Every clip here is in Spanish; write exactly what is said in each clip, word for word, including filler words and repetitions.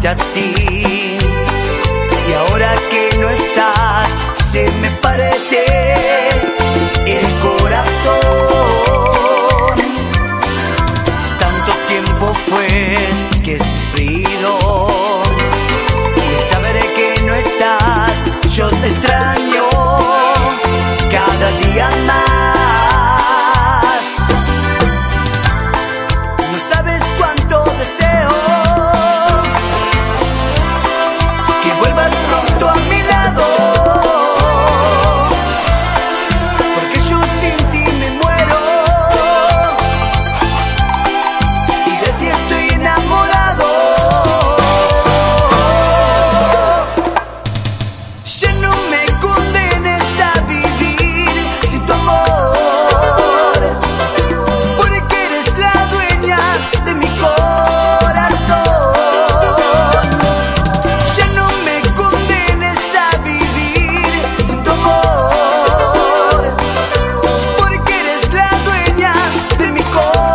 amarte a ti. Y ahora que no estás, se me parte el corazón. Tanto tiempo fue que he sufrido, y el saber que no estás, yo te extraño cada día más. No sabes cuánto deseo que vuelvas pronto a mi lado, porque yo sin ti me muero. Si de ti estoy enamorado, ya no me condenes a vivir sin tu amor, porque eres la dueña de mi corazón. Ya no me condenes a vivir sin tu amor, porque eres la dueña de mi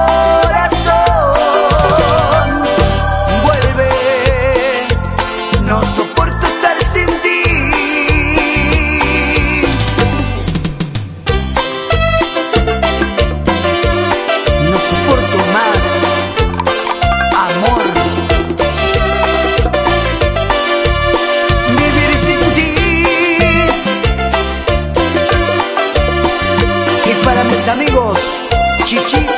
corazón. Vuelve, no soporto estar sin ti. No soporto más, amor, vivir sin ti. Y para mis amigos Chichi